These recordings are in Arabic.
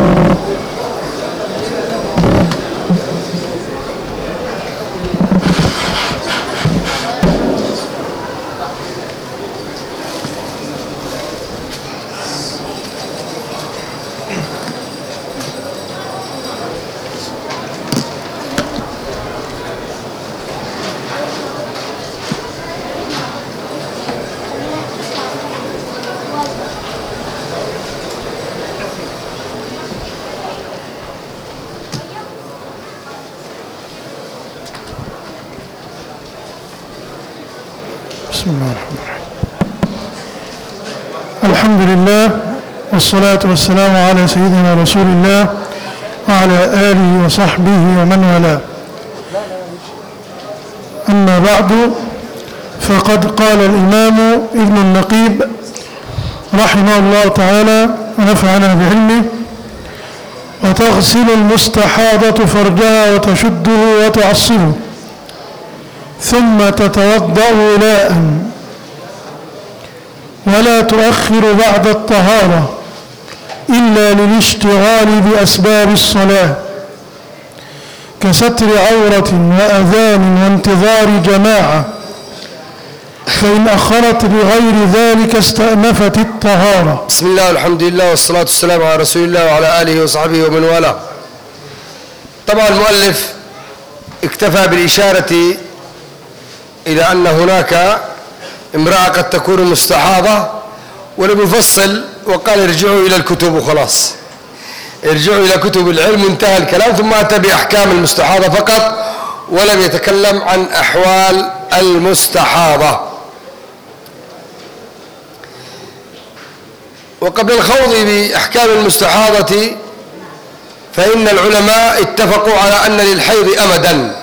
بسم الله الرحمن الرحيم. الحمد لله والصلاة والسلام على سيدنا رسول الله وعلى آله وصحبه ومن والاه. أما بعد، فقد قال الإمام ابن النقيب رحمه الله تعالى ونفعنا بعلمه: وتغسل المستحاضة فرجها وتشده وتعصبه ثم تتوضأ ولاء، ولا تؤخر بعد الطهارة إلا للاشتغال بأسباب الصلاة كستر عورة وأذان وانتظار جماعة، فإن أخرت بغير ذلك استأنفت الطهارة. بسم الله والحمد لله والصلاة والسلام على رسول الله وعلى آله وصحبه ومن والاه. طبعا المؤلف اكتفى بالإشارة إلى أن هناك امرأة قد تكون مستحاضة، ولم يفصل وقال ارجعوا إلى الكتب وخلاص، ارجعوا إلى كتب العلم، انتهى الكلام، ثم أتى بأحكام المستحاضة فقط ولم يتكلم عن أحوال المستحاضة. وقبل الخوض بأحكام المستحاضة فإن العلماء اتفقوا على أن للحيض أمدا،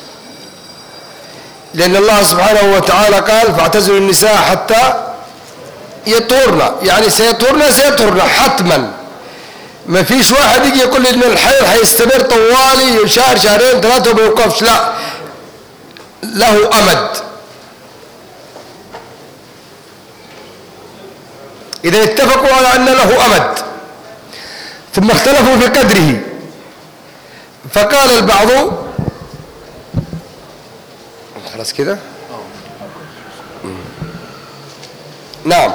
لأن الله سبحانه وتعالى قال: فاعتزلوا النساء حتى يطهرن، يعني سيطهرن حتما. ما فيش واحد يجي يقول لي إن الحيض حيستمر طوالي شهر شهرين ثلاثة وما يوقفش، لا، له أمد. إذا اتفقوا على أن له أمد ثم اختلفوا في قدره، فقال البعض خلاص كده، نعم،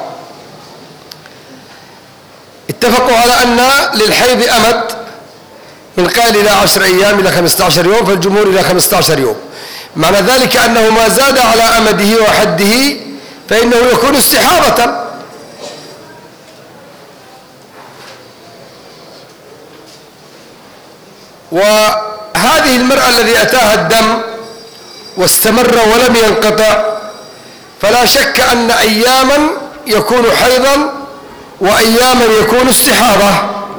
اتفقوا على أن للحيض أمد، من قال إلى 10 أيام إلى 15 يوم، فالجمهور إلى 15 يوم. معنى ذلك أنه ما زاد على أمده وحده فإنه يكون استحاضة. وهذه المرأة الذي أتاها الدم واستمر ولم ينقطع، فلا شك أن أياما يكون حيضا وأياما يكون استحاضة.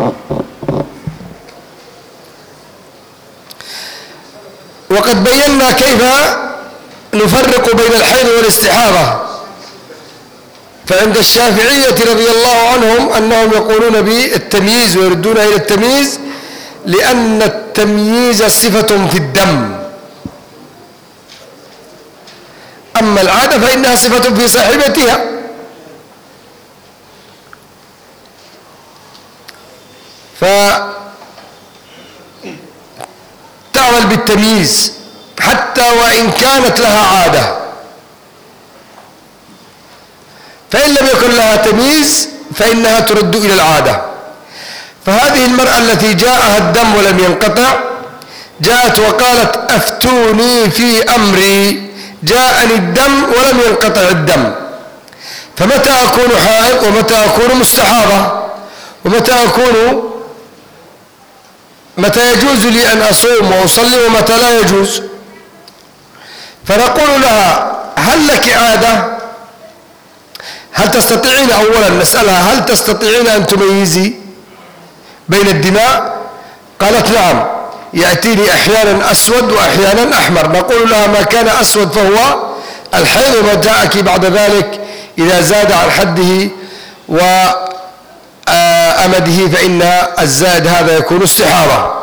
وقد بينا كيف نفرق بين الحيض والاستحاضة. فعند الشافعية رضي الله عنهم أنهم يقولون بالتمييز ويردون إلى التمييز، لأن التمييز صفة في الدم، أما العادة فإنها صفة في صاحبتها. فتعمل بالتمييز حتى وإن كانت لها عادة، فإن لم يكن لها تمييز فإنها ترد إلى العادة. فهذه المرأة التي جاءها الدم ولم ينقطع جاءت وقالت: أفتوني في أمري، جاءني الدم ولم ينقطع الدم، فمتى أكون حائض ومتى أكون مستحاضة متى يجوز لي أن أصوم وأصلي ومتى لا يجوز؟ فنقول لها: هل لك عادة؟ هل تستطيعين، أولا نسألها: هل تستطيعين أن تميزي بين الدماء؟ قالت: نعم، يأتيني أحيانا أسود وأحيانا أحمر. نقول لها: ما كان أسود فهو الحيض، وما جاءك بعد ذلك إذا زاد عن حده وأمده فإن الزائد هذا يكون استحاضة.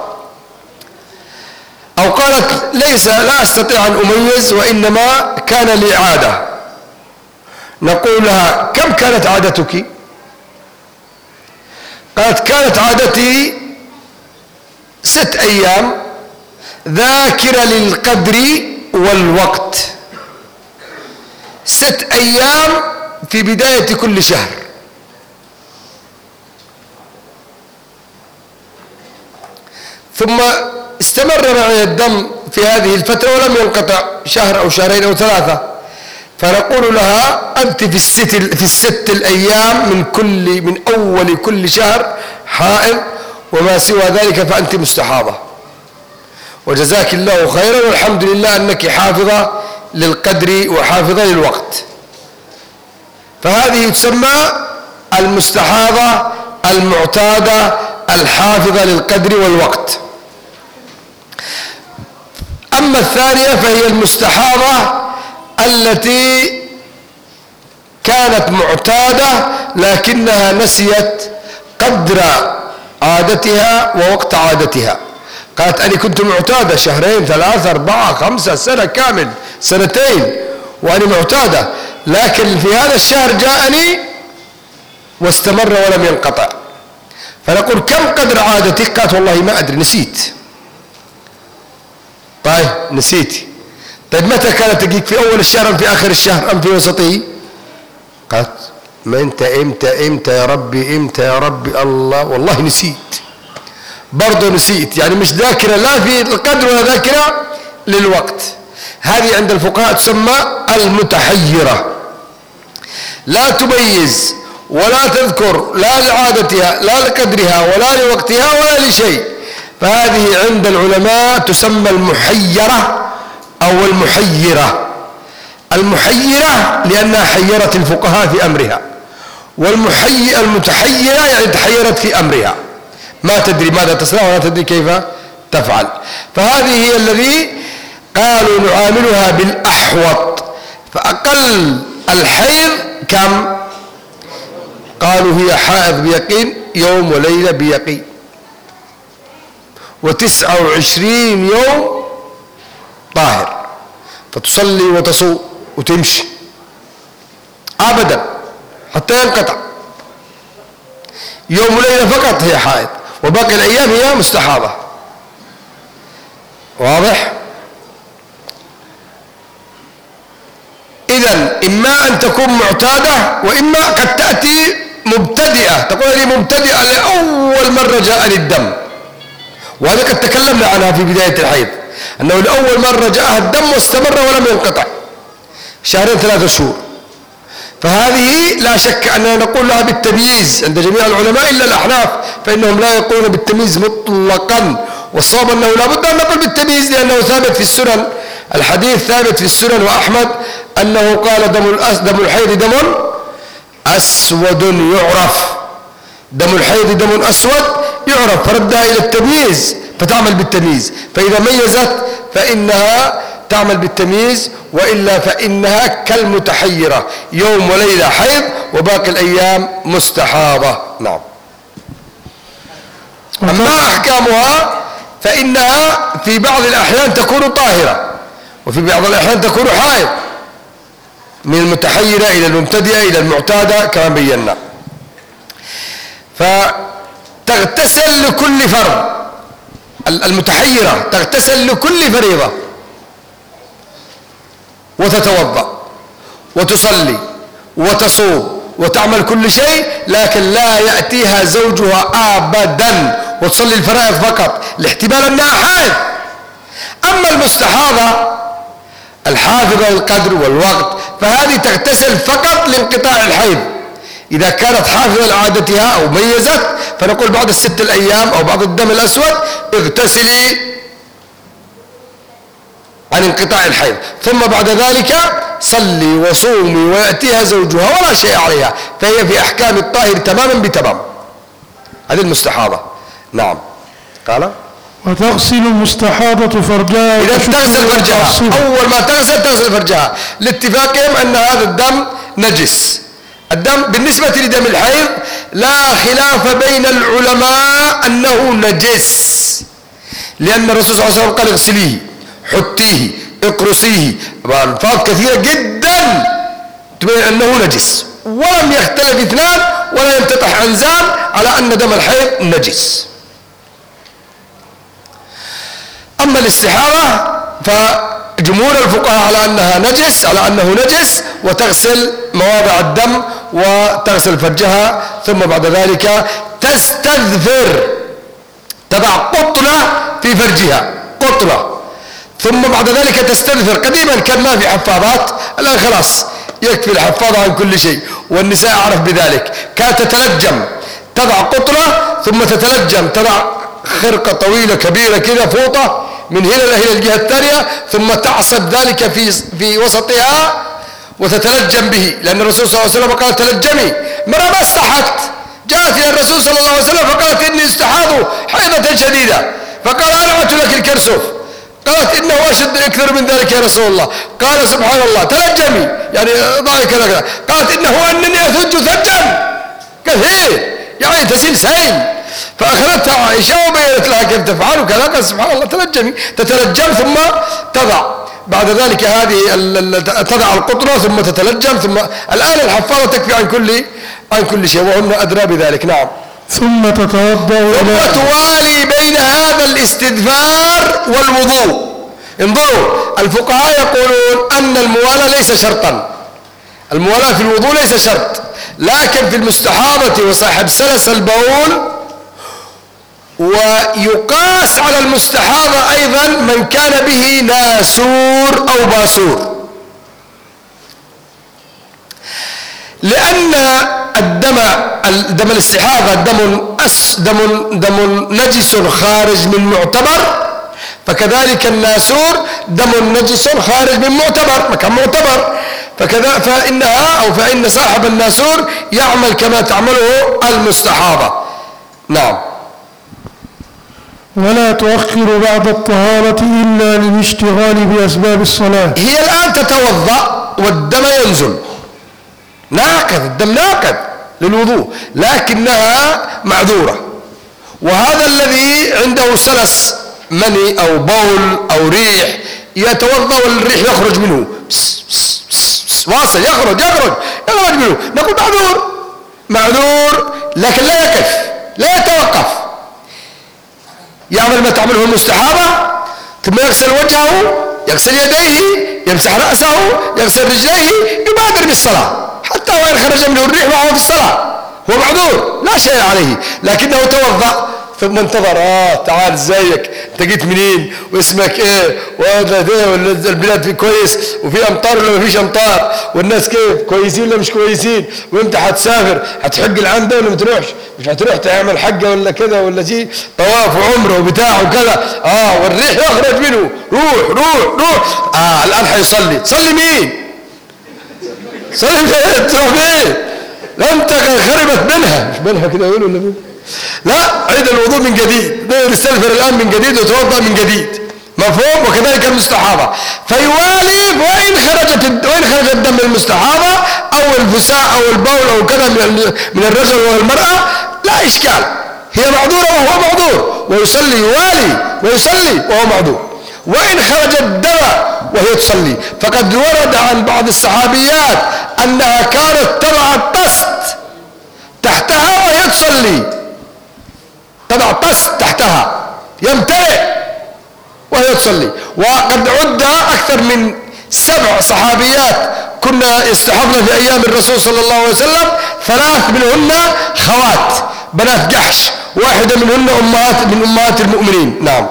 أو قالت: لا أستطيع أن أميز وإنما كان لي عادة. نقول لها: كم كانت عادتك؟ قالت: كانت عادتي 6 أيام ذاكرة للقدر والوقت، 6 أيام في بداية كل شهر، ثم استمر معي الدم في هذه الفترة ولم ينقطع شهر أو شهرين أو 3، فنقول لها أنت في الست الأيام من أول كل شهر حائض، وما سوى ذلك فأنت مستحاضة، وجزاك الله خيرا، والحمد لله أنك حافظة للقدر وحافظة للوقت. فهذه تسمى المستحاضة المعتادة الحافظة للقدر والوقت. أما الثانية فهي المستحاضة التي كانت معتادة لكنها نسيت قدر عادتها ووقت عادتها، قالت أنا كنت معتادة 2 3 4 5 سنة كامل، 2 سنين وأنا معتادة، لكن في هذا الشهر جاءني واستمر ولم ينقطع. فنقول كم قدر عادتك؟ قالت والله ما أدري، نسيت. طيب نسيتي، طيب متى كانت تجيك؟ في أول الشهر أم في آخر الشهر أم في وسطه؟ قالت ما أنت إمتى يا ربي، إمتى يا ربي؟ الله والله نسيت، برضه نسيت، يعني مش ذاكرة لا في القدر ولا ذاكرة للوقت. هذه عند الفقهاء تسمى المتحيرة، لا تميز ولا تذكر لا لعادتها لا لقدرها ولا لوقتها ولا لشيء، فهذه عند العلماء تسمى المحيرة أو المحيرة. المحيرة لأنها حيرت الفقهاء في أمرها، المتحيرة يعني تحيرت في أمرها، ما تدري ماذا تصنع ولا تدري كيف تفعل. فهذه هي الذي قالوا نعاملها بالأحوط. فأقل الحيض كم؟ قالوا هي حائض بيقين، يوم وليلة بيقين، 29 يوم طاهر، فتصلي وتصوم وتمشي أبدا حتى ينقطع، يوم وليلة فقط هي حائض، وباقي الأيام هي مستحاضة. واضح؟ إذن إما أن تكون معتادة، وإما قد تأتي مبتدئة، تقول لي مبتدئة لأول مرة جاءني الدم، وهذا قد تكلمنا عنها في بداية الحيض، أنه لأول مرة جاءها الدم واستمر ولم ينقطع 2 3 شهور، فهذه لا شك أننا نقول لها بالتمييز عند جميع العلماء إلا الأحناف، فإنهم لا يقولون بالتمييز مطلقا، والصواب أنه لا بد أن نقول بالتمييز لأنه ثابت في السنن، الحديث ثابت في السنن وأحمد أنه قال دم الحيض دم أسود يعرف، دم الحيض دم أسود يعرف، فردها إلى التمييز فتعمل بالتمييز، فإذا ميزت فإنها تعمل بالتمييز، وإلا فإنها كالمتحيرة، يوم وليلة حيض وباقي الأيام مستحاضة. نعم. أما أحكامها فإنها في بعض الأحيان تكون طاهرة، وفي بعض الأحيان تكون حائض، من المتحيرة إلى المبتدئة إلى المعتادة كما بينا. فتغتسل لكل فرض، المتحيرة تغتسل لكل فريضة وتتوضأ وتصلي وتصوم وتعمل كل شيء، لكن لا يأتيها زوجها أبدا وتصلي الفرائض فقط لاحتمال أنها حائض. أما المستحاضة الحافظة للقدر والوقت فهذه تغتسل فقط لانقطاع الحيض، إذا كانت حافظة لعادتها أو ميزت فنقول بعد 6 أيام أو بعد الدم الأسود اغتسلي عن انقطاع الحيض، ثم بعد ذلك صلي وصومي ويأتيها زوجها ولا شيء عليها، فهي في أحكام الطاهر تماما بتمام. هذه المستحاضة. نعم. قال وتغسل المستحاضة فرجها، إذا تغسل فرجها، أول ما تغسل فرجها، لاتفاقهم أن هذا الدم نجس. الدم بالنسبة لدم الحيض لا خلاف بين العلماء أنه نجس، لأن الرسول صلى الله عليه وسلم قال اغسليه، حطيه، اقرصيه، ألفاظ كثيرة جدا تبين أنه نجس، ولم يختلف اثنان ولا ينتطح أنزال على أن دم الحيض نجس. الاستحاضة فجمهور الفقهاء على أنه نجس وتغسل مواضع الدم وتغسل فرجها، ثم بعد ذلك تستذفر، تضع قطنة في فرجها، قطنة، ثم بعد ذلك تستذفر. قديما كان ما في حفاضات، الآن خلاص يكفي الحفاضة عن كل شيء، والنساء أعرف بذلك. كانت تتلجم، تضع قطنة ثم تتلجم، تضع خرقة طويلة كبيرة كذا، فوطة من هنا إلى الجهة الثانية، ثم تعصب ذلك في وسطها وتتلجم به، لأن الرسول صلى الله عليه وسلم قال تلجمي. مرة ما استحت، جاءت إلى الرسول صلى الله عليه وسلم فقالت إني استحاض حيضة شديدة، فقال أنا لك الكرسف. قالت إنه أشد أكثر من ذلك يا رسول الله. قال سبحان الله تلجمي، يعني ضعي كذا. قالت إنه أنني أثج ثجا. قال هي يعني تسيل سيل. فأخذتها عائشة وبينت لها كيف تفعل وكذا. قال سبحان الله تلجمي، تتلجم ثم تضع بعد ذلك هذه تضع القطنة ثم تتلجم، ثم الآن الحفاظة تكفي عن كل شيء، وهن أدرى بذلك. نعم. ثم تتوضأ، ثم توالي بين هذا الاستدفار والوضوء. انظروا، الفقهاء يقولون أن الموالاة ليس شرطا، الموالاة في الوضوء ليس شرط، لكن في المستحاضة وصاحب سلس البول، ويقاس على المستحاضة أيضا من كان به ناسور أو باسور، لأن دم الاستحاضة دم نجس خارج من معتبر، فكذلك الناسور دم نجس خارج من معتبر، مكان معتبر، فإن صاحب الناسور يعمل كما تعمله المستحاضة. نعم. ولا تؤخر بعد الطهارة إلا للاشتغال بأسباب الصلاة. هي الآن تتوضأ والدم ينزل ناقض، الدم ناقض للوضوء، لكنها معذورة. وهذا الذي عنده سلس مني أو بول أو ريح يتوضأ والريح يخرج منه واصل، يخرج منه، نقول معذور، لكن لا يقف، لا يتوقف، يعمل ما تعمله المستحاضة، ثم يغسل وجهه، يغسل يديه، يمسح رأسه، يغسل رجليه، يبادر بالصلاة، حتى وإن خرج منه الريح وهو في الصلاة هو معذور لا شيء عليه، لكنه توضأ ثم انتظر. تعال ازيك، انت جيت منين، واسمك ايه، والبلاد في كويس، وفي امطار ولا ما فيش امطار، والناس كيف كويسين ولا مش كويسين، وانت هتسافر هتحج العام ده ولا ما تروحش، مش هتروح تعمل حجه ولا كذا ولا شيء، طواف وعمره وبتاع وكذا، والريح يخرج منه، روح. الان هيصلي، صلي مين؟ صلي فين؟ تروح فين؟ انت خربت منها، مش منها كده يقولوا ولا مين؟ لا، عيد الوضوء من جديد، نستغفر الآن من جديد وتوضأ من جديد، مفهوم؟ وكذلك المستحاضة، فيوالي وإن خرج الدم المستحاضة أو الفساء أو البول أو كذا من الرجل والمرأة لا إشكال، هي معذورة وهو معذور، ويصلي يوالي ويصلي وهو معذور. وإن خرج الدم وهي تصلي، فقد ورد عن بعض الصحابيات أنها كانت تضع الطست تحتها وهي تصلي، تضع طست تحتها يمتلئ وهي تصلي. وقد عد أكثر من 7 صحابيات كنا يستحضن في أيام الرسول صلى الله عليه وسلم، 3 منهن خوات بنات جحش، واحدة منهن من أمهات المؤمنين. نعم.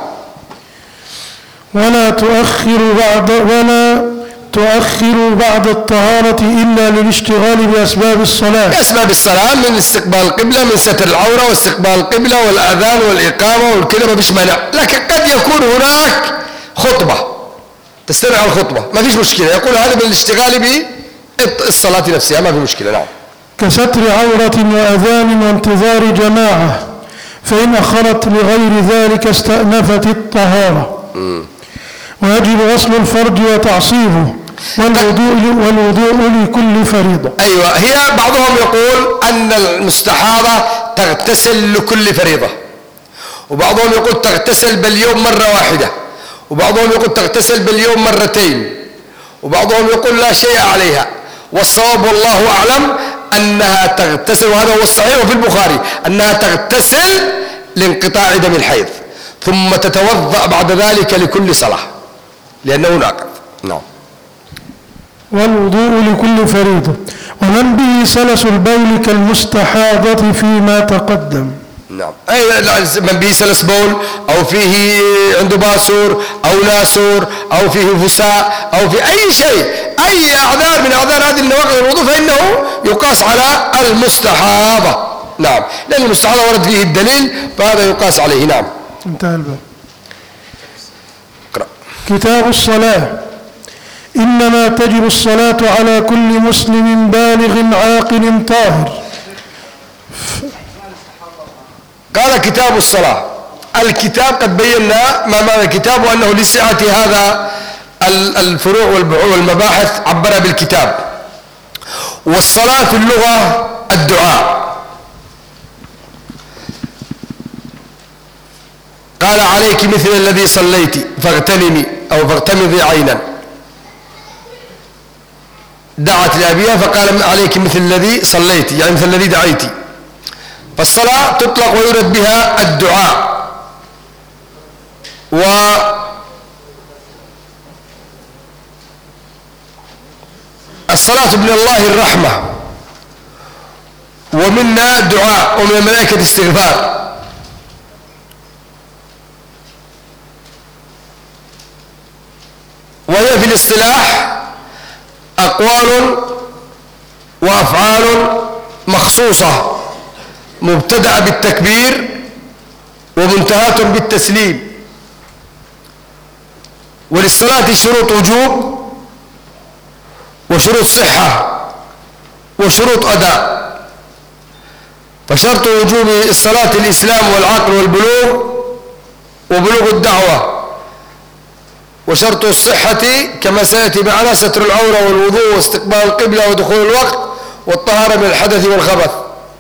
ولا تؤخر بعد الطهارة إلا للاشتغال بأسباب الصلاة. أسباب الصلاة من استقبال القبلة، من ستر العورة واستقبال القبلة والأذان والإقامة والكذا، ما فيش مانع، لكن قد يكون هناك خطبة تستمع الخطبة، ما فيش مشكلة، يقول هذا بالاشتغال بالصلاة نفسها، ما في مشكلة. نعم. كستر عورة وأذان وانتظار جماعة، فإن أخرت لغير ذلك استأنفت الطهارة. ويجب غسل الفرج وتعصيبه والوضوء لكل فريضة. أيوة، هي بعضهم يقول أن المستحاضة تغتسل لكل فريضة، وبعضهم يقول تغتسل باليوم مرة واحدة، وبعضهم يقول تغتسل باليوم مرتين، وبعضهم يقول لا شيء عليها. والصواب والله أعلم أنها تغتسل، وهذا هو الصحيح وفي البخاري، أنها تغتسل لانقطاع دم الحيض، ثم تتوضأ بعد ذلك لكل صلاة لأنه ناقض. نعم. والوضوء لكل فريضة. ومن به سلس البول كالمستحاضة فيما تقدم. نعم. أي من به سلس بول أو فيه عنده باسور أو ناسور أو فيه فساء أو في أي شيء، أي أعذار من أعذار هذه النواقض الوضوء فإنه يقاس على المستحاضة. نعم، لأن المستحاضة ورد فيه الدليل فهذا يقاس عليه. نعم. انتهى الباب. اقرأ. كتاب الصلاة. إنما تجب الصلاة على كل مسلم بالغ عاقل طاهر. قال كتاب الصلاة. الكتاب قد بينا ما معنى الكتاب، وأنه لسعة هذا الفروع والمباحث عبر بالكتاب. والصلاة في اللغة الدعاء. قال عليك مثل الذي صليت فاغتنمي أو فاغتمضي عينا. دعت لأبيها فقال عليك مثل الذي صليت، يعني مثل الذي دعيت. فالصلاة تطلق ويرد بها الدعاء. والصلاة من الله الرحمة، ومنا دعاء، ومن الملائكة استغفار. وهي في الاصطلاح أقوال وأفعال مخصوصة مبتدأ بالتكبير ومنتهاة بالتسليم. وللصلاة شروط وجوب وشروط صحة وشروط أداء. فشرط وجوب الصلاة الإسلام والعقل والبلوغ وبلوغ الدعوة. وشرط الصحة كما سيأتي معنا ستر العورة والوضوء واستقبال القبلة ودخول الوقت والطهارة من الحدث والخبث.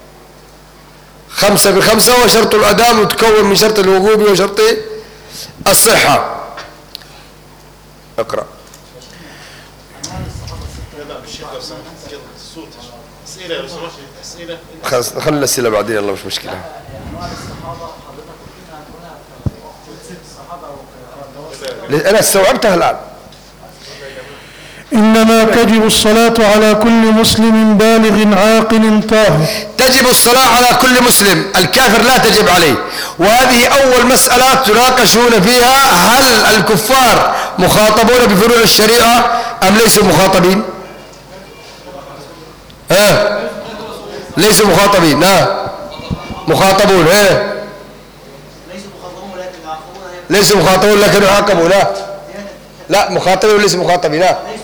5 ب5. وشرط الأداء متكون من شرط الوجوب وشرط الصحة. اقرأ. خلي الأسئلة بعدين، يلا مش مشكلة. أنا استوعبتها الآن. إنما تجب الصلاة على كل مسلم بالغ عاقل طاهر. تجب الصلاة على كل مسلم، الكافر لا تجب عليه. وهذه أول مسألة تناقشون فيها، هل الكفار مخاطبون بفروع الشريعة أم ليسوا مخاطبين؟ ليسوا مخاطبين. مخاطبون. ليسوا مخاطبون لكن يعاقبون. لا مخاطبين وليسوا مخاطبين.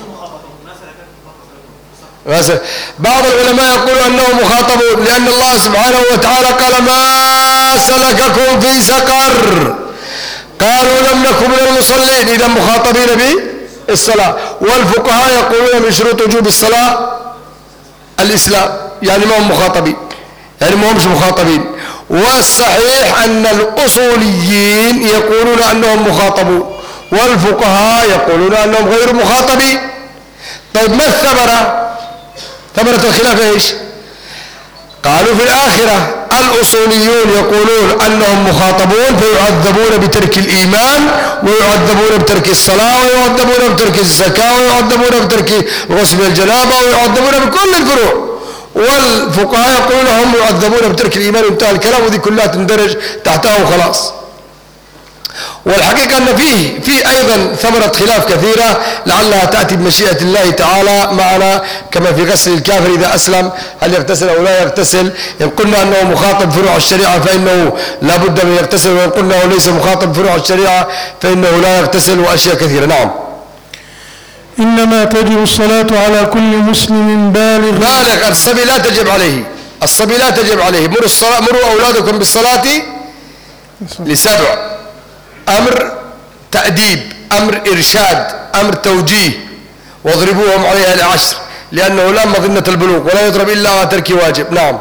بعض العلماء يقول أنهم مخاطبون، لأن الله سبحانه وتعالى قال ما سلككم في سقر قالوا لم نكن من المصلين، إذا مخاطبين بالصلاة. والفقهاء يقولون من شروط وجوب الصلاة الإسلام، يعني ما هم مخاطبين، يعني ما همش مخاطبين. والصحيح أن الأصوليين يقولون أنهم مخاطبون، والفقهاء يقولون أنهم غير مخاطبين. طيب ما الثمرة؟ ثمرة الخلاف ايش؟ قالوا في الآخرة. الأصوليون يقولون أنهم مخاطبون فيعذبون بترك الإيمان، ويعذبون بترك الصلاة، ويعذبون بترك الزكاة، ويعذبون بترك غسل الجنابة، ويعذبون بكل الفروع. والفقهاء يقولون هم يعذبون بترك الإيمان، وانتهى الكلام، وذي كلها تندرج تحتها وخلاص. والحقيقة أن فيه أيضا ثمرة خلاف كثيرة لعلها تأتي بمشيئة الله تعالى معنا، كما في غسل الكافر إذا أسلم، هل يغتسل أو لا يغتسل؟ إن قلنا أنه مخاطب فروع الشريعة فإنه لا بد من يغتسل، وإن قلنا أنه ليس مخاطب فروع الشريعة فإنه لا يغتسل، وأشياء كثيرة. نعم. إنما تجب الصلاة على كل مسلم بالغ. الصبي لا تجب عليه، الصبي لا تجب عليه. مروا أولادكم بالصلاة ل7. أمر تأديب، أمر إرشاد، أمر توجيه. واضربوهم عليها ل10، لأنه لا مظنة البلوغ، ولا يضرب إلا على ترك واجب. نعم.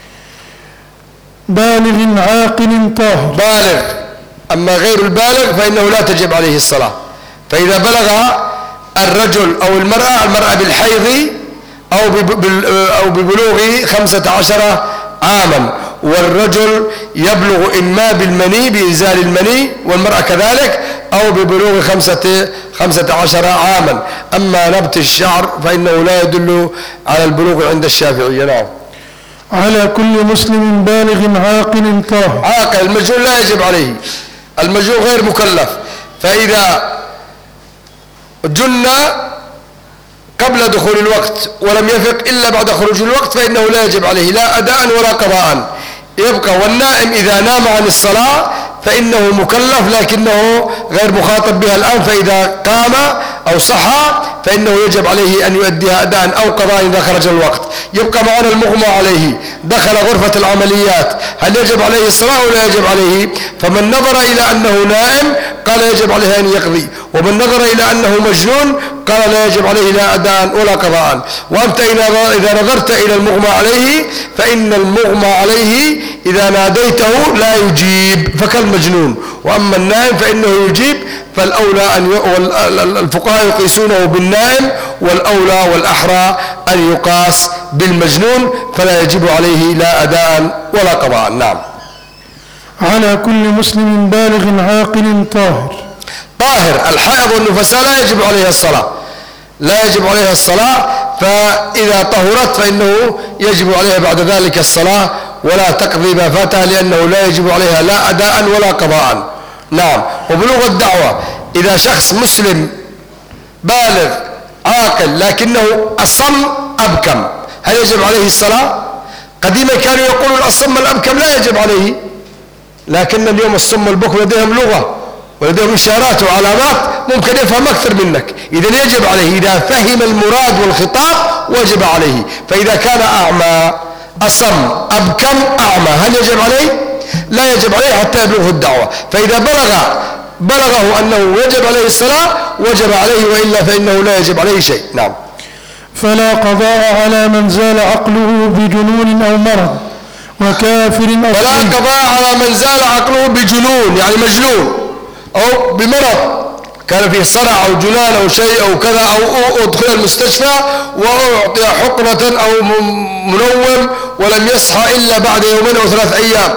بالغ عاقل طاهر. بالغ. أما غير البالغ فإنه لا تجب عليه الصلاة. فإذا بلغ الرجل أو المرأة بالحيض أو ببلوغ 15 عاما، والرجل يبلغ إما بالمني بإنزال المني والمرأة كذلك أو ببلوغ 15 عاما. أما نبت الشعر فإنه لا يدل على البلوغ عند الشافعية. نعم. على كل مسلم بالغ عاقل طاهر. عاقل. المجنون لا يجب عليه، المجنون غير مكلف، فإذا جن قبل دخول الوقت ولم يفق إلا بعد خروج الوقت فإنه لا يجب عليه لا أداء ولا قضاء. يبقى والنائم إذا نام عن الصلاة فإنه مكلف لكنه غير مخاطب بها الآن، فإذا قام أو صحى فإنه يجب عليه أن يؤديها أداء أو قضاء إذا خرج الوقت. يبقى معنا المغمى عليه دخل غرفة العمليات، هل يجب عليه الصلاة ولا يجب عليه؟ فمن نظر إلى أنه نائم قال يجب عليه أن يقضي، ومن نظر إلى أنه مجنون قال لا يجب عليه لا أداء ولا قضاء. وأنت إذا نظرت إلى المغمى عليه فإن المغمى عليه إذا ناديته لا يجيب فكالمجنون، وأما النائم فإنه يجيب. فالأولى الفقهاء يقيسونه بالنائم، والأولى والأحرى أن يقاس بالمجنون، فلا يجب عليه لا أداء ولا قضاء. نعم. على كل مسلم بالغ عاقل طاهر. طاهر. الحائض والنفساء لا يجب عليها الصلاة، لا يجب عليها الصلاة، فإذا طهرت فإنه يجب عليها بعد ذلك الصلاة ولا تقضي ما فاتها، لأنه لا يجب عليها لا أداء ولا قضاء. نعم. وبلوغ الدعوة إذا شخص مسلم بالغ عاقل لكنه أصم أبكم هل يجب عليه الصلاة؟ قديما كانوا يقولون الأصم الأبكم لا يجب عليه، لكن اليوم الصم البكم لديهم لغة ولديهم إشارات وعلامات ممكن يفهم أكثر منك، إذا يجب عليه إذا فهم المراد والخطاب وجب عليه. فإذا كان أعمى أصم أبكم أعمى هل يجب عليه؟ لا يجب عليه حتى يبلغه الدعوة. فإذا بلغه أنه يجب عليه الصلاة وجب عليه، وإلا فإنه لا يجب عليه شيء. نعم. فلا قضاء على من زال عقله بجنون أو مرض وكافر أو فلا قضاء على من زال عقله بجنون يعني مجنون أو بمرض كان فيه صرع أو جنان أو شيء أو كذا، أو أدخل المستشفى وأعطي حقنة أو منوم ولم يصحى إلا بعد يومين أو 3 أيام،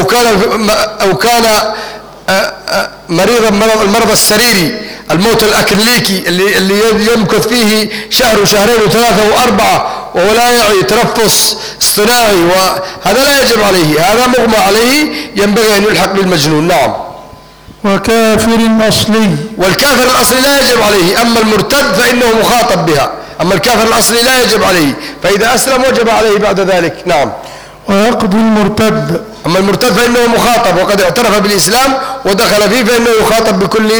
أو كان مريضا المرض السريري الموت الأكليكي اللي يمكث فيه شهر وشهرين و3 و4 وهو لا يعي تنفس اصطناعي، وهذا لا يجب عليه، هذا مغمى عليه ينبغي أن يلحق بالمجنون. نعم. وكافر أصلي. والكافر الأصلي لا يجب عليه، أما المرتد فإنه مخاطب بها، أما الكافر الأصلي لا يجب عليه، فإذا أسلم وجب عليه بعد ذلك. نعم. ويقضي المرتد. أما المرتد فإنه مخاطب وقد اعترف بالإسلام ودخل فيه فإنه يخاطب بكل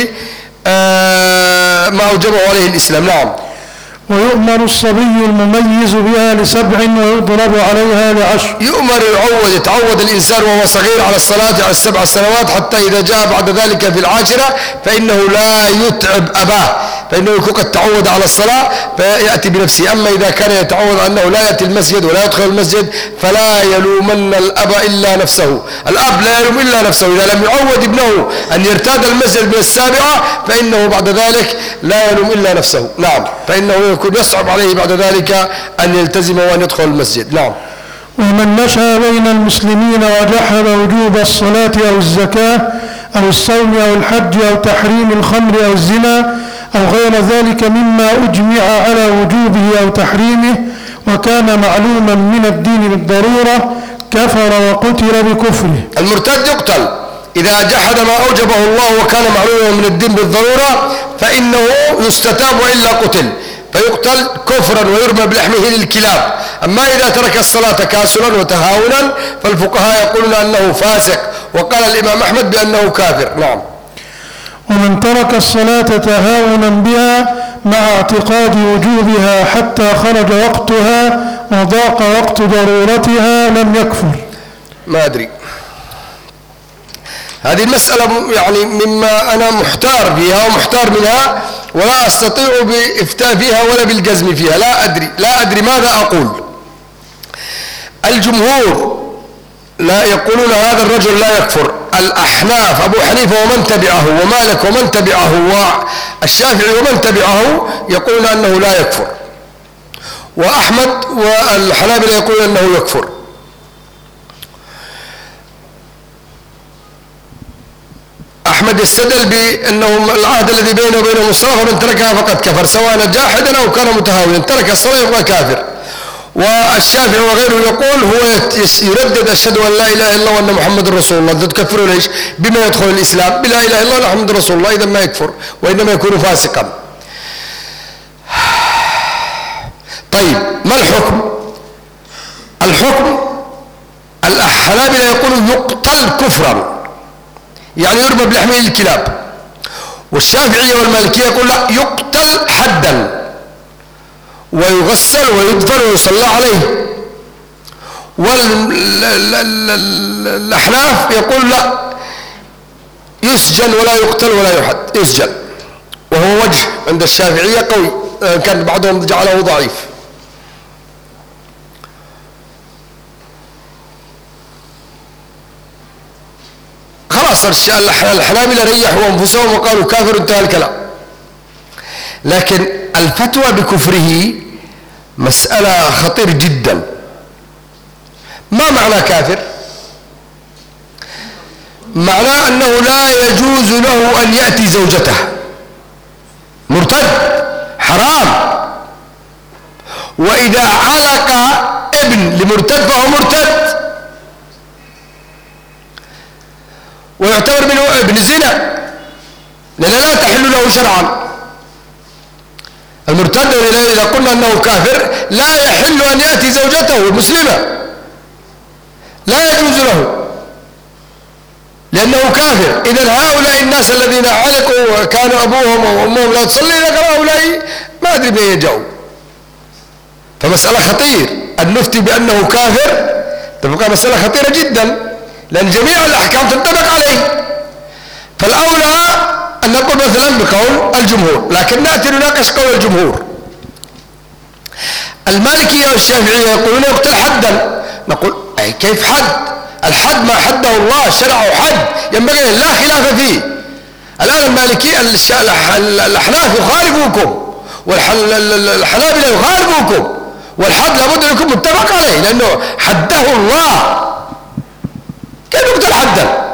ما أوجبه عليه الإسلام. نعم. ويؤمر الصبي المميز بها ل7 ويضرب عليها ل10. يؤمر يتعود الإنسان وهو صغير على الصلاة على 7 سنوات، حتى إذا جاء بعد ذلك في العاشرة فإنه لا يتعب أباه، فإنه يكون قد تعود على الصلاة فيأتي بنفسه. أما إذا كان يتعود أنه لا يأتي المسجد ولا يدخل المسجد فلا يلومن الأب إلا نفسه، الأب لا يلوم إلا نفسه. إذا لم يعود ابنه أن يرتاد المسجد من 7 فإنه بعد ذلك لا يلوم إلا نفسه. نعم. فإنه يكون يصعب عليه بعد ذلك أن يلتزم وأن يدخل المسجد. نعم. ومن نشأ بين المسلمين وجحد وجوب الصلاة أو الزكاة أو الصوم أو الحج أو تحريم الخمر أو الزنا أو غير ذلك مما أجمع على وجوبه أو تحريمه وكان معلوما من الدين بالضرورة كفر وقتل بكفره. المرتد يقتل إذا جحد ما أوجبه الله وكان معلوما من الدين بالضرورة فإنه يستتاب وإلا قتل، فيقتل كفرا ويرمى بلحمه للكلاب. أما إذا ترك الصلاة تكاسلا وتهاونا فالفقهاء يقولون أنه فاسق، وقال الإمام أحمد بأنه كافر. نعم. ومن ترك الصلاة تهاونا بها مع اعتقاد وجوبها حتى خرج وقتها وضاق وقت ضرورتها لم يكفر. ما أدري، هذه المسألة يعني مما أنا محتار فيها ومحتار منها ولا أستطيع بإفتاء فيها ولا بالجزم فيها، لا أدري ماذا أقول. الجمهور لا يقولون هذا الرجل لا يكفر، الأحناف أبو حنيفة ومن تبعه ومالك ومن تبعه والشافعي ومن تبعه يقولون أنه لا يكفر، وأحمد والحنابلة يقولون أنه يكفر. أحمد يستدل بأنه العهد الذي بينه وبينهم الصلاة فمن تركها فقد كفر سواء جاحدا أو كان متهاونا، ترك الصلاة يبقى كافر. والشافعي وغيره يقول هو يردد أشهد أن لا إله إلا الله وأن محمد رسول الله، تكفروا ليش؟ بما يدخل الإسلام، بلا إله إلا الله محمد رسول الله، إذا ما يكفر وإنما يكون فاسقا. طيب ما الحكم؟ الحكم الحنابلة يقولون يقتل كفرا، يعني يرمى بلحمه الكلاب. والشافعية والمالكية يقول لا، يقتل حدا ويغسل ويدفن ويصلى عليه. والأحناف يقول لا، يسجن ولا يقتل ولا يحد، يسجن، وهو وجه عند الشافعية قوي، كان بعضهم جعله ضعيف. خلاص الحنابلة ريحوا أنفسهم وقالوا كافر، انتهى الكلام. لكن الفتوى بكفره مسألة خطير جدا. ما معنى كافر؟ معناه أنه لا يجوز له أن يأتي زوجته، مرتد حرام. وإذا علق ابن لمرتد فهو مرتد ويعتبر منه ابن الزنا، لأنه لا تحل له شرعا. المرتد إذا قلنا أنه كافر لا يحل أن يأتي زوجته المسلمة، لا يجوز له لأنه كافر. إذن هؤلاء الناس الذين علقوا وكانوا أبوهم وأمهم لا تصلي، لكن هؤلاء ما أدري من يجوا. فمسألة خطير أن نفتي بأنه كافر، تبقى مسألة خطيرة جدا، لأن جميع الأحكام تنطبق عليه. فالأولى أن نقول مثلا بقول الجمهور، لكن نأتي نناقش قول الجمهور. المالكية والشافعية يقولون يقتل حدا. نقول أي كيف حد؟ الحد ما حده الله، شرعه حد ينبغي لا خلاف فيه. الآن المالكية الأحناف يخالفوكم والحنابلة يخالفوكم، والحد لابد أن يكون متفق عليه لأنه حده الله. كيف يقتل حدا؟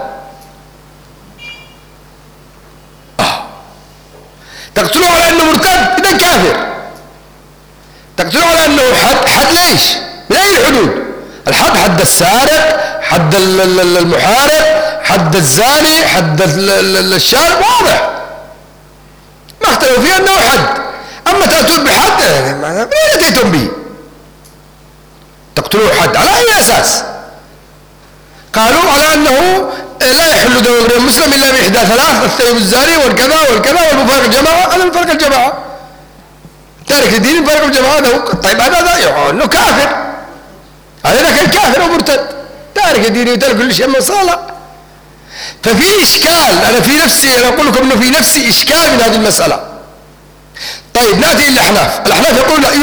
تقتلوه على أنه مرتد، إذا كافر. تقتلوه على أنه حد ليش؟ من أي الحدود؟ الحد حد السارق، حد المحارب، حد الزاني، حد الشارب، واضح ما اختلفوا فيه أنه حد. أما تأتون بحد من أين أتيتم به؟ تقتلوه حد على أي أساس؟ قالوا على أنه لا يحل دم امرئ مسلم إلا بإحدى ثلاث، الثيب الزاني والكذا والكذا والمفارق الجماعة. هذا مفارق الجماعة، تارك الدين مفارق الجماعة. طيب هذا يعني أنه كافر، هذا كان كافر ومرتد، تارك الدين وترك كل شيء من صالح. ففي إشكال، أنا في نفسي أنا أقول لكم أنه في نفسي إشكال من هذه المسألة. طيب نأتي للأحناف. الأحناف يقول لا،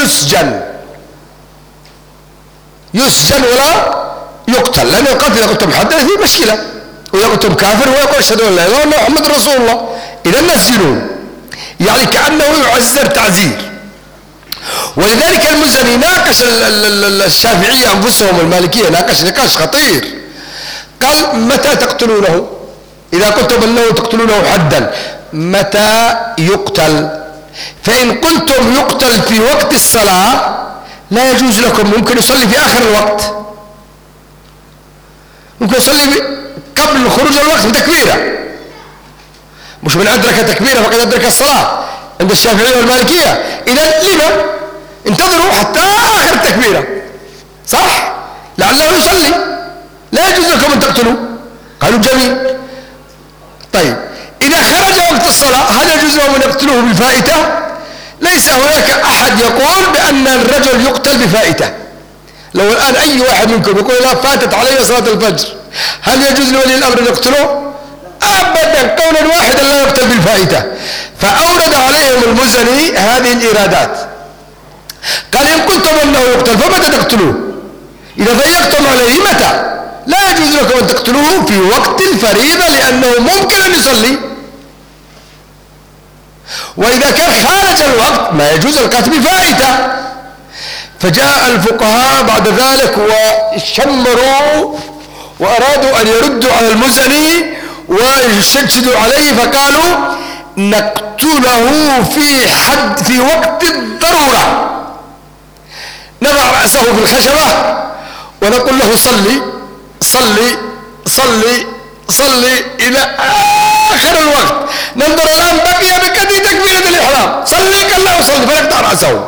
يسجن ولا يقتل، لأن القتل إذا قلتم حد فيه مشكلة، وإذا قلتم كافر هو يقول أشهد أن لا إله إلا الله محمد رسول الله، إذا نسجنون، يعني كأنه يعزر تعزير. ولذلك المزني ناقش الشافعية أنفسهم المالكية، ناقش نقاش خطير. قال متى تقتلونه؟ إذا قلتم أنه تقتلونه حدا متى يقتل؟ فإن قلتم يقتل في وقت الصلاة لا يجوز لكم، ممكن يصلي في آخر الوقت، ممكن يصلي قبل خروج الوقت بتكبيرة، مش من أدرك تكبيرة فقد أدرك الصلاة عند الشافعية والمالكية. إذا لما انتظروا حتى آخر التكبيرة، صح؟ لعله يصلي، لا يجوز لكم أن تقتلوا. قالوا جميل. طيب إذا خرج وقت الصلاة هل يجوز لهم أن يقتلوه بالفائتة؟ ليس هناك أحد يقول بأن الرجل يقتل بفائتة. لو الآن أي واحد منكم يقول لا فاتت علي صلاة الفجر، هل يجوز لولي الأمر أن يقتله؟ أبدا، قولا واحدا لا يقتل بالفائتة. فأورد عليهم المزني هذه الإيرادات. قال إن قلتم أنه يقتل فمتى تقتلوه؟ إذا ضيقتم عليه متى؟ لا يجوز لكم أن تقتلوه في وقت الفريضة لأنه ممكن أن يصلي. وإذا كان خارج الوقت ما يجوز القتل بفائتة. فجاء الفقهاء بعد ذلك وشمروا وأرادوا أن يردوا على المزني وشددوا عليه فقالوا نقتله في وقت الضرورة. نضع رأسه في الخشبة ونقول له صلي صلي صلي صلي إلى آخر الوقت. ننظر الآن بقي بقدر تكبيرة الإحرام، صلي قال له صلي، فنقطع رأسه.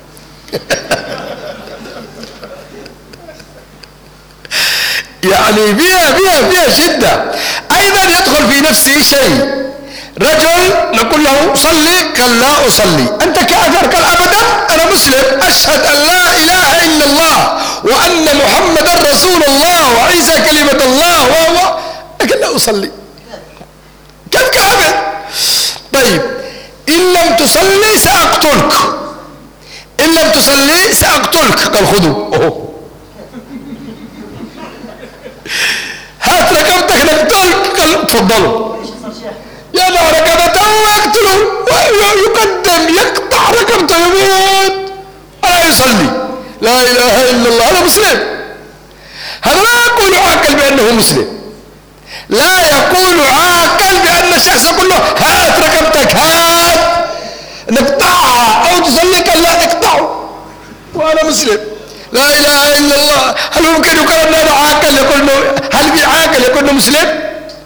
يعني فيها شدة. أيضا يدخل في نفسه شيء، رجل نقول له صلي قال لا أصلي، أنت كافر قال أبدا أنا مسلم، أشهد أن لا إله إلا الله وأن محمدا رسول الله وعيسى كلمة الله قال لا أصلي، كم كافر. طيب إن لم تصلي سأقتلك، إن لم تصلي سأقتلك، قال خذوا هات رقبتك نقتلك، قال تفضلوا، يضع رقبته ويقتله ويقدم يقطع رقبته يموت ولا يصلي. لا إله إلا الله، هذا مسلم. هذا لا يقول عاقل بأنه مسلم، لا يقول عاقل بأن الشخص يقول له هات رقبتك هات نقطعها أو تصلي، قال لا اقطعه وأنا مسلم. لا إله إلا الله. هل ممكن يقول أنه عاقل يقول له، هل في عاقل يقول أنه مسلم؟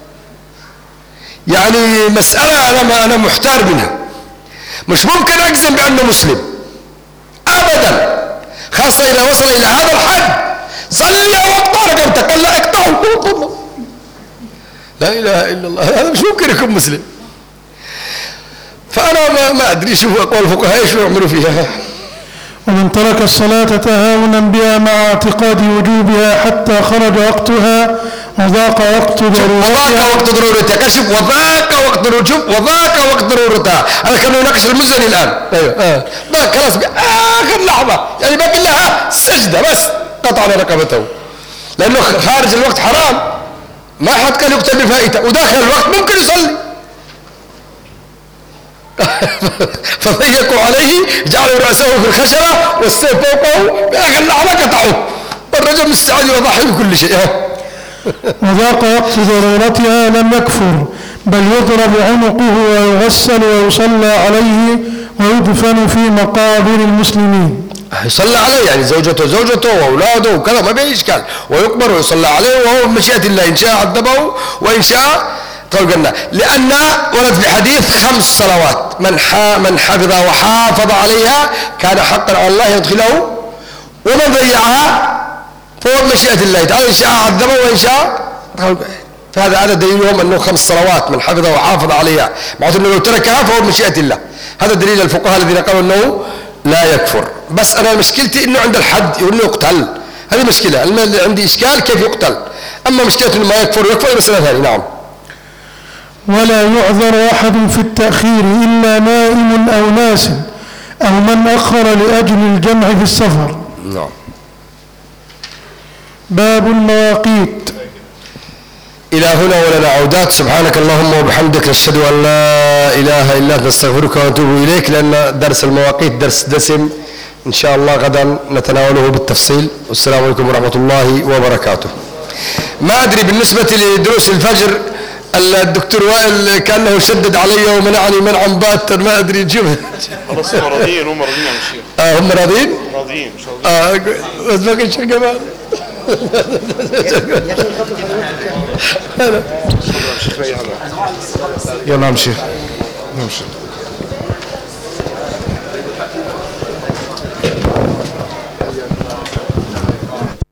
يعني مسألة أنا محتار منها، مش ممكن أجزم بأنه مسلم أبدا، خاصة إذا وصل إلى هذا الحد. صلي أو اقطع رقبتك، قال لا اقطعه. لا إله إلا الله، هذا مش ممكن يكون مسلم. فأنا ما أدري شو أقوال الفقهاء شو يعملوا فيها. ومن ترك الصلاة تهاونا بها مع اعتقاد وجوبها حتى خرج وقتها وضاق وقت ضرورتها. وضاق وقت ضرورتها، كشف وضاق وقت الوجوب وضاق وقت ضرورتها. هذا كانوا يناقش المزني الآن. أيوه ضاق خلاص بآخر لحظة، يعني باقي لها سجدة بس قطع رقبته، لأنه خارج الوقت حرام، ما حد كان يقتل بفائته، وداخل الوقت ممكن يصلي. فضيقوا عليه، جعلوا رأسه في الخشبة والسيف فوقه، بآخر لحظة قطعوه، والرجل مستعد يضحي بكل شيء. وذاق وقت ضرورتها لم يكفر، بل يضرب عنقه ويغسل ويصلى عليه ويدفن في مقابر المسلمين. يصلى عليه يعني زوجته وأولاده وكذا، ما بين إشكال، ويقبر ويصلى عليه، وهو بمشيئة الله إن شاء عذبه وإن شاء قلنا. لأن ورد في حديث 5 صلوات من حفظها وحافظ عليها كان حقا على الله يدخله، ومن ضيعها فهو بمشيئة الله تعالى، إن شاء عذبه وإن شاء. فهذا دليلهم أنه 5 صلوات من حفظها وحافظ عليها، معناته أنه لو تركها فهو بمشيئة الله. هذا دليل الفقهاء الذين قالوا أنه لا يكفر. بس أنا مشكلتي أنه عند الحد يقول أنه يقتل، هذه مشكلة. اللي عندي إشكال كيف يقتل، أما مشكلة أنه ما يكفر مسألة ثانية. نعم. ولا يعذر أحد في التأخير إلا نائم أو ناس أو من أخر لأجل الجمع في السفر. نعم. باب المواقيت. إلى هنا ولنا عودات. سبحانك اللهم وبحمدك، نشهد أن لا إله إلا أنت، نستغفرك ونتوب إليك، لأن درس المواقيت درس دسم إن شاء الله غدا نتناوله بالتفصيل. والسلام عليكم ورحمة الله وبركاته. ما أدري بالنسبة لدروس الفجر، الدكتور وائل كأنه شدد علي ومنعني منعا باتا، ما أدري نشوف. خلاص هم راضيين يا شيخ. هم راضيين؟ راضيين إن شاء الله. بس باقي شيء كمان. يلا نمشي.